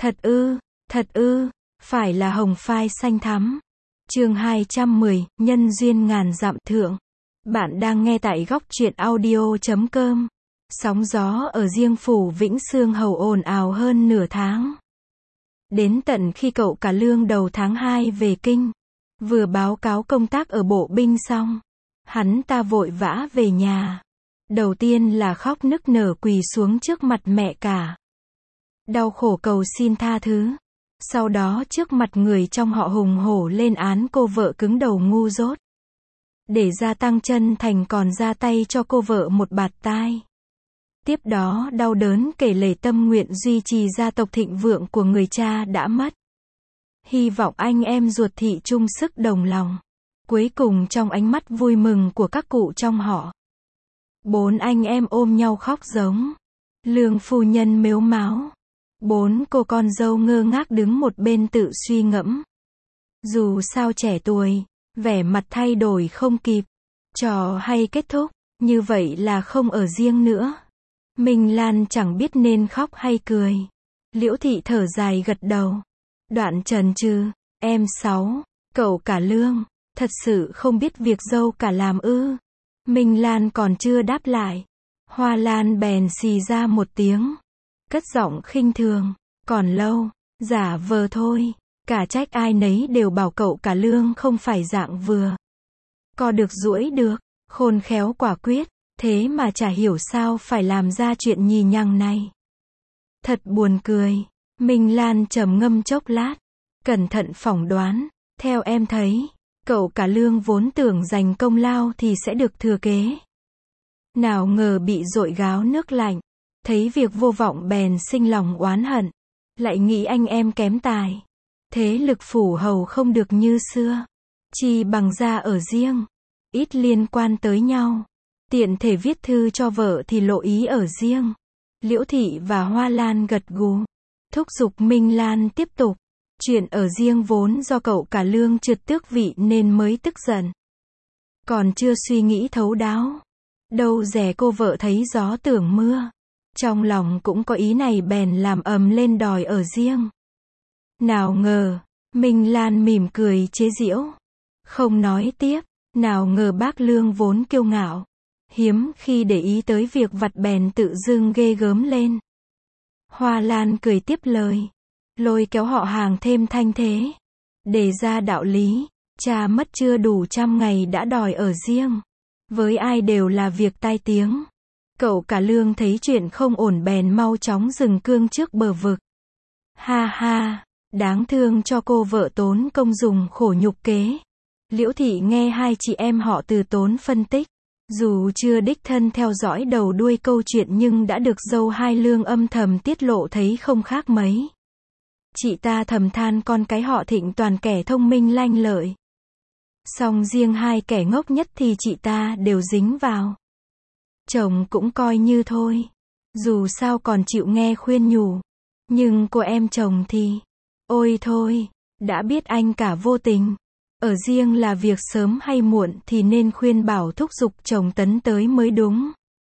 Thật ư, phải là hồng phai xanh thắm. Chương 210, nhân duyên ngàn dặm thượng. Bạn đang nghe tại góc truyện audio.com. Sóng gió ở riêng phủ Vĩnh Sương Hầu ồn ào hơn nửa tháng. Đến tận khi cậu cả Lương đầu tháng 2 về kinh, vừa báo cáo công tác ở bộ binh xong, hắn ta vội vã về nhà. Đầu tiên là khóc nức nở quỳ xuống trước mặt mẹ cả, đau khổ cầu xin tha thứ. Sau đó trước mặt người trong họ hùng hổ lên án cô vợ cứng đầu ngu dốt. Để gia tăng chân thành còn ra tay cho cô vợ một bạt tai. Tiếp đó đau đớn kể lể tâm nguyện duy trì gia tộc thịnh vượng của người cha đã mất. Hy vọng anh em ruột thị chung sức đồng lòng. Cuối cùng trong ánh mắt vui mừng của các cụ trong họ, 4 anh em ôm nhau khóc giống. Lương phu nhân mếu máo. 4 cô con dâu ngơ ngác đứng một bên tự suy ngẫm. Dù sao trẻ tuổi, vẻ mặt thay đổi không kịp. Trò hay kết thúc, như vậy là không ở riêng nữa. Minh Lan chẳng biết nên khóc hay cười. Liễu Thị thở dài gật đầu. Đoạn chần chừ, em Sáu, cậu cả Lương, thật sự không biết việc dâu cả làm ư? Minh Lan còn chưa đáp lại, Hoa Lan bèn xì ra một tiếng, cất giọng khinh thường, còn lâu, giả vờ thôi, cả trách ai nấy đều bảo cậu cả Lương không phải dạng vừa. Co được duỗi được, khôn khéo quả quyết, thế mà chả hiểu sao phải làm ra chuyện nhì nhằng này. Thật buồn cười. Minh Lan trầm ngâm chốc lát, cẩn thận phỏng đoán, theo em thấy, cậu cả Lương vốn tưởng giành công lao thì sẽ được thừa kế. Nào ngờ bị dội gáo nước lạnh, thấy việc vô vọng bèn sinh lòng oán hận, lại nghĩ anh em kém tài, thế lực phủ hầu không được như xưa, chi bằng ra ở riêng, ít liên quan tới nhau, tiện thể viết thư cho vợ thì lộ ý ở riêng. Liễu Thị và Hoa Lan gật gù, thúc giục Minh Lan tiếp tục. Chuyện ở riêng vốn do cậu cả Lương trượt tước vị nên mới tức giận. Còn chưa suy nghĩ thấu đáo. Đâu dè cô vợ thấy gió tưởng mưa. Trong lòng cũng có ý này bèn làm ầm lên đòi ở riêng. Nào ngờ, Minh Lan mỉm cười chế giễu. Không nói tiếp, nào ngờ bác Lương vốn kiêu ngạo. Hiếm khi để ý tới việc vặt bèn tự dưng ghê gớm lên. Hoa Lan cười tiếp lời, lôi kéo họ hàng thêm thanh thế. Đề ra đạo lý, cha mất chưa đủ 100 ngày đã đòi ở riêng. Với ai đều là việc tai tiếng. Cậu cả Lương thấy chuyện không ổn bèn mau chóng dừng cương trước bờ vực. Ha ha, đáng thương cho cô vợ tốn công dùng khổ nhục kế. Liễu Thị nghe hai chị em họ từ tốn phân tích. Dù chưa đích thân theo dõi đầu đuôi câu chuyện nhưng đã được dâu hai Lương âm thầm tiết lộ thấy không khác mấy. Chị ta thầm than con cái họ Thịnh toàn kẻ thông minh lanh lợi. Song riêng hai kẻ ngốc nhất thì chị ta đều dính vào. Chồng cũng coi như thôi. Dù sao còn chịu nghe khuyên nhủ. Nhưng cô em chồng thì, ôi thôi, đã biết anh cả vô tình. Ở riêng là việc sớm hay muộn thì nên khuyên bảo thúc giục chồng tấn tới mới đúng.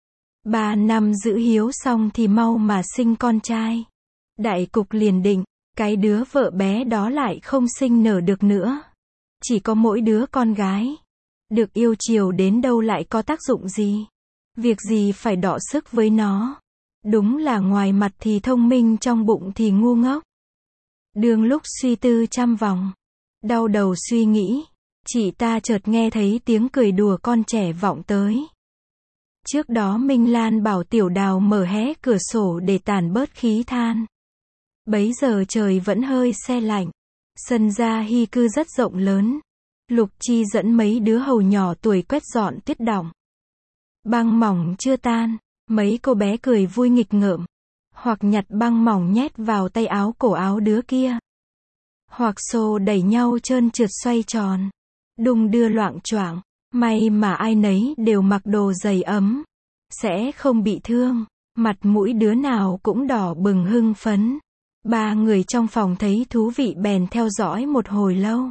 3 năm giữ hiếu xong thì mau mà sinh con trai. Đại cục liền định, cái đứa vợ bé đó lại không sinh nở được nữa. Chỉ có mỗi đứa con gái. Được yêu chiều đến đâu lại có tác dụng gì. Việc gì phải đọ sức với nó. Đúng là ngoài mặt thì thông minh trong bụng thì ngu ngốc. Đương lúc suy tư trăm vòng, đau đầu suy nghĩ, chị ta chợt nghe thấy tiếng cười đùa con trẻ vọng tới. Trước đó Minh Lan bảo Tiểu Đào mở hé cửa sổ để tản bớt khí than. Bấy giờ trời vẫn hơi se lạnh. Sân Gia Hy cư rất rộng lớn. Lục Chi dẫn mấy đứa hầu nhỏ tuổi quét dọn tuyết đọng. Băng mỏng chưa tan, mấy cô bé cười vui nghịch ngợm. Hoặc nhặt băng mỏng nhét vào tay áo cổ áo đứa kia. Hoặc xô đẩy nhau trơn trượt xoay tròn. Đung đưa loạng choạng. May mà ai nấy đều mặc đồ giày ấm. Sẽ không bị thương. Mặt mũi đứa nào cũng đỏ bừng hưng phấn. 3 người trong phòng thấy thú vị bèn theo dõi một hồi lâu.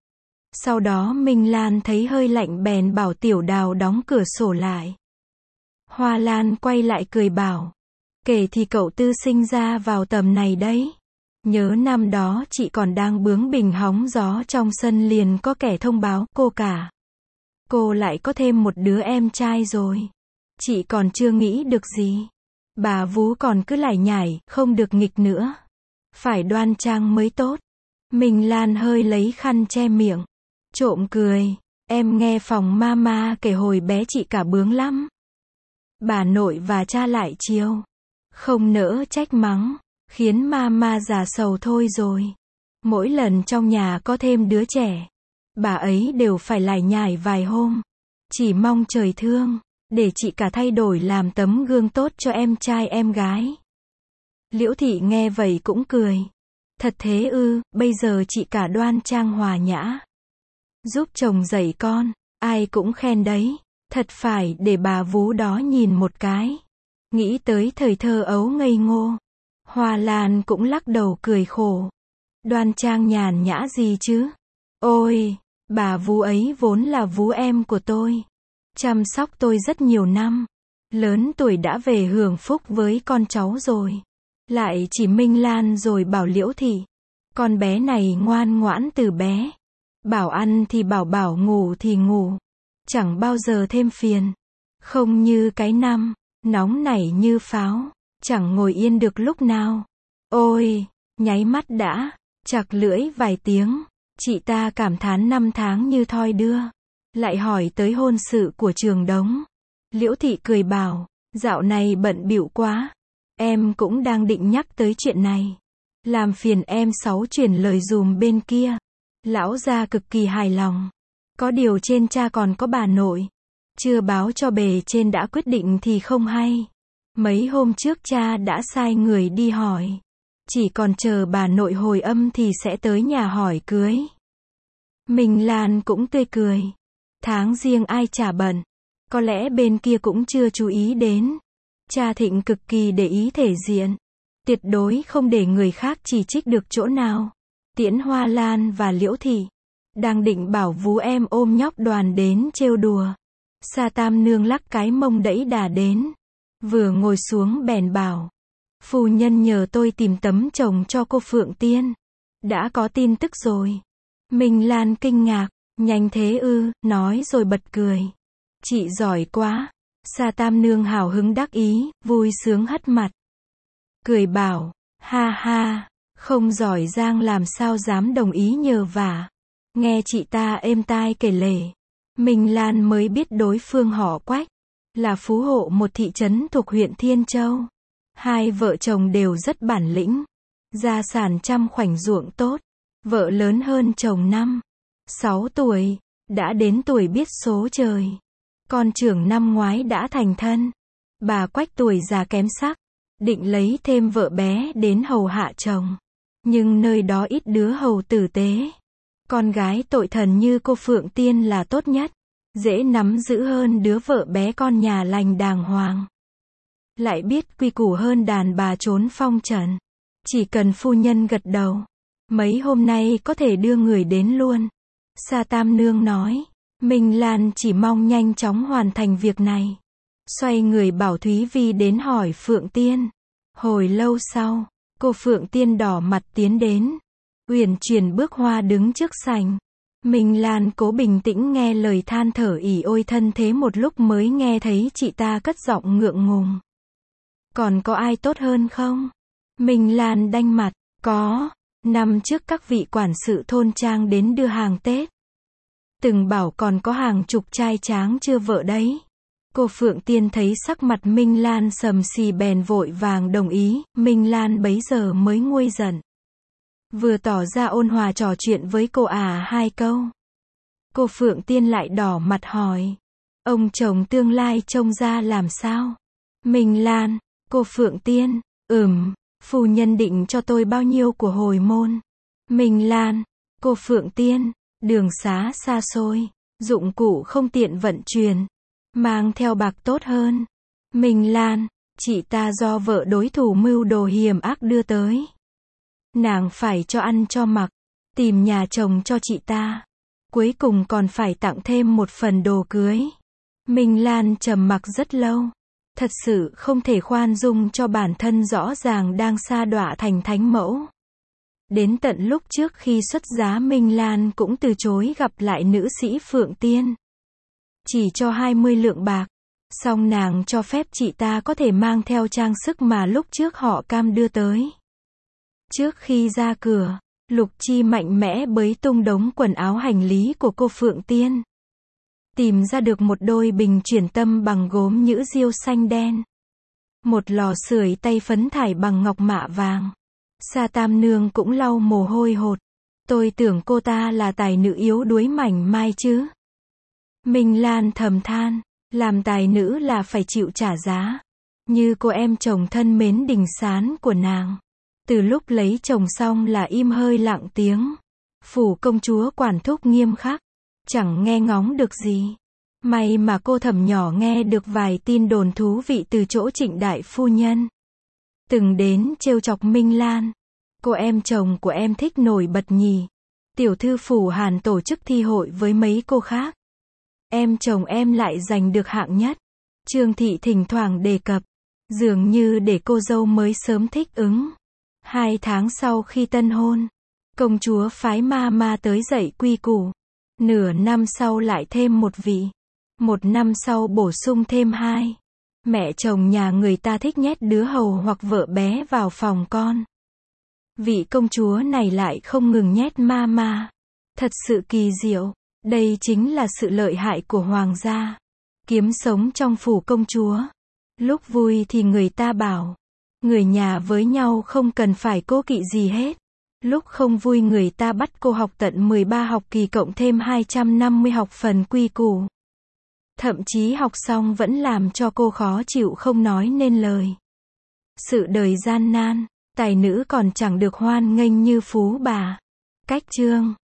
Sau đó Minh Lan thấy hơi lạnh bèn bảo Tiểu Đào đóng cửa sổ lại. Hoa Lan quay lại cười bảo, kể thì cậu Tư sinh ra vào tầm này đấy. Nhớ năm đó chị còn đang bướng bỉnh hóng gió trong sân liền có kẻ thông báo cô cả. Cô lại có thêm một đứa em trai rồi. Chị còn chưa nghĩ được gì. Bà vú còn cứ lải nhải, không được nghịch nữa. Phải đoan trang mới tốt. Minh Lan hơi lấy khăn che miệng. Trộm cười. Em nghe phòng mama kể hồi bé chị cả bướng lắm. Bà nội và cha lại chiều. Không nỡ trách mắng. Khiến mama già sầu thôi rồi. Mỗi lần trong nhà có thêm đứa trẻ, bà ấy đều phải lải nhải vài hôm. Chỉ mong trời thương, để chị cả thay đổi làm tấm gương tốt cho em trai em gái. Liễu Thị nghe vậy cũng cười. Thật thế ư, bây giờ chị cả đoan trang hòa nhã. Giúp chồng dạy con, ai cũng khen đấy. Thật phải để bà vú đó nhìn một cái. Nghĩ tới thời thơ ấu ngây ngô. Hoa Lan cũng lắc đầu cười khổ. Đoan trang nhàn nhã gì chứ? Ôi, bà vú ấy vốn là vú em của tôi. Chăm sóc tôi rất nhiều năm. Lớn tuổi đã về hưởng phúc với con cháu rồi. Lại chỉ Minh Lan rồi bảo Liễu Thị. Con bé này ngoan ngoãn từ bé. Bảo ăn thì bảo ngủ thì ngủ. Chẳng bao giờ thêm phiền. Không như cái năm, nóng nảy như pháo. Chẳng ngồi yên được lúc nào. Ôi, nháy mắt đã, chạc lưỡi vài tiếng. Chị ta cảm thán năm tháng như thoi đưa. Lại hỏi tới hôn sự của Trường Đống. Liễu Thị cười bảo, dạo này bận bịu quá. Em cũng đang định nhắc tới chuyện này. Làm phiền em Sáu chuyển lời dùm bên kia. Lão gia cực kỳ hài lòng. Có điều trên cha còn có bà nội. Chưa báo cho bề trên đã quyết định thì không hay. Mấy hôm trước cha đã sai người đi hỏi. Chỉ còn chờ bà nội hồi âm thì sẽ tới nhà hỏi cưới. Minh Lan cũng tươi cười. Tháng riêng ai chả bận. Có lẽ bên kia cũng chưa chú ý đến. Cha Thịnh cực kỳ để ý thể diện. Tuyệt đối không để người khác chỉ trích được chỗ nào. Tiễn Hoa Lan và Liễu Thị. Đang định bảo vú em ôm nhóc Đoàn đến trêu đùa. Sa Tam Nương lắc cái mông đẩy đà đến. Vừa ngồi xuống bèn bảo. Phu nhân nhờ tôi tìm tấm chồng cho cô Phượng Tiên. Đã có tin tức rồi. Minh Lan kinh ngạc. Nhanh thế ư, nói rồi bật cười. Chị giỏi quá. Sa Tam Nương hào hứng đắc ý, vui sướng hất mặt. Cười bảo, ha ha, không giỏi giang làm sao dám đồng ý nhờ vả. Nghe chị ta êm tai kể lể. Minh Lan mới biết đối phương họ Quách. Là phú hộ một thị trấn thuộc huyện Thiên Châu. Hai vợ chồng đều rất bản lĩnh. Gia sản trăm khoảnh ruộng tốt. Vợ lớn hơn chồng 6 tuổi. Đã đến tuổi biết số trời. Con trưởng năm ngoái đã thành thân. Bà Quách tuổi già kém sắc. Định lấy thêm vợ bé đến hầu hạ chồng. Nhưng nơi đó ít đứa hầu tử tế. Con gái tội thần như cô Phượng Tiên là tốt nhất. Dễ nắm giữ hơn đứa vợ bé con nhà lành đàng hoàng. Lại biết quy củ hơn đàn bà trốn phong trần. Chỉ cần phu nhân gật đầu. Mấy hôm nay có thể đưa người đến luôn. Sa Tam Nương nói. Minh Lan chỉ mong nhanh chóng hoàn thành việc này. Xoay người bảo Thúy Vi đến hỏi Phượng Tiên. Hồi lâu sau, cô Phượng Tiên đỏ mặt tiến đến. Uyển chuyển bước hoa đứng trước sảnh. Minh Lan cố bình tĩnh nghe lời than thở ỉ ôi thân thế một lúc mới nghe thấy chị ta cất giọng ngượng ngùng. Còn có ai tốt hơn không? Minh Lan đanh mặt. Có. Năm trước các vị quản sự thôn trang đến đưa hàng Tết. Từng bảo còn có hàng chục trai tráng chưa vợ đấy. Cô Phượng Tiên thấy sắc mặt Minh Lan sầm xì bèn vội vàng đồng ý. Minh Lan bấy giờ mới nguôi giận. Vừa tỏ ra ôn hòa trò chuyện với cô hai câu. Cô Phượng Tiên lại đỏ mặt hỏi. Ông chồng tương lai trông ra làm sao? Minh Lan. Cô Phượng Tiên. Phu nhân định cho tôi bao nhiêu của hồi môn? Minh Lan. Cô Phượng Tiên. Đường xá xa xôi. Dụng cụ không tiện vận chuyển. Mang theo bạc tốt hơn. Minh Lan. Chị ta do vợ đối thủ mưu đồ hiểm ác đưa tới. Nàng phải cho ăn cho mặc. Tìm nhà chồng cho chị ta. Cuối cùng còn phải tặng thêm một phần đồ cưới. Minh Lan trầm mặc rất lâu. Thật sự không thể khoan dung cho bản thân rõ ràng đang sa đọa thành thánh mẫu. Đến tận lúc trước khi xuất giá Minh Lan cũng từ chối gặp lại nữ sĩ Phượng Tiên. Chỉ cho 20 lượng bạc. Song nàng cho phép chị ta có thể mang theo trang sức mà lúc trước họ Cam đưa tới. Trước khi ra cửa, Lục Chi mạnh mẽ bới tung đống quần áo hành lý của cô Phượng Tiên. Tìm ra được một đôi bình chuyển tâm bằng gốm nhũ diêu xanh đen. Một lò sưởi tay phấn thải bằng ngọc mạ vàng. Sa Tam Nương cũng lau mồ hôi hột. Tôi tưởng cô ta là tài nữ yếu đuối mảnh mai chứ. Minh Lan thầm than, làm tài nữ là phải chịu trả giá. Như cô em chồng thân mến Đình Sán của nàng. Từ lúc lấy chồng xong là im hơi lặng tiếng. Phủ công chúa quản thúc nghiêm khắc. Chẳng nghe ngóng được gì. May mà cô Thẩm nhỏ nghe được vài tin đồn thú vị từ chỗ Trịnh đại phu nhân. Từng đến trêu chọc Minh Lan. Cô em chồng của em thích nổi bật nhỉ. Tiểu thư phủ Hàn tổ chức thi hội với mấy cô khác. Em chồng em lại giành được hạng nhất. Trương Thị thỉnh thoảng đề cập. Dường như để cô dâu mới sớm thích ứng. 2 tháng sau khi tân hôn, công chúa phái ma tới dạy quy củ. Nửa năm sau lại thêm một vị. 1 năm sau bổ sung thêm 2. Mẹ chồng nhà người ta thích nhét đứa hầu hoặc vợ bé vào phòng con. Vị công chúa này lại không ngừng nhét ma. Thật sự kỳ diệu. Đây chính là sự lợi hại của hoàng gia. Kiếm sống trong phủ công chúa. Lúc vui thì người ta bảo. Người nhà với nhau không cần phải cố kỵ gì hết. Lúc không vui người ta bắt cô học tận 13 học kỳ cộng thêm 250 học phần quy củ. Thậm chí học xong vẫn làm cho cô khó chịu không nói nên lời. Sự đời gian nan, tài nữ còn chẳng được hoan nghênh như phú bà. Cách chương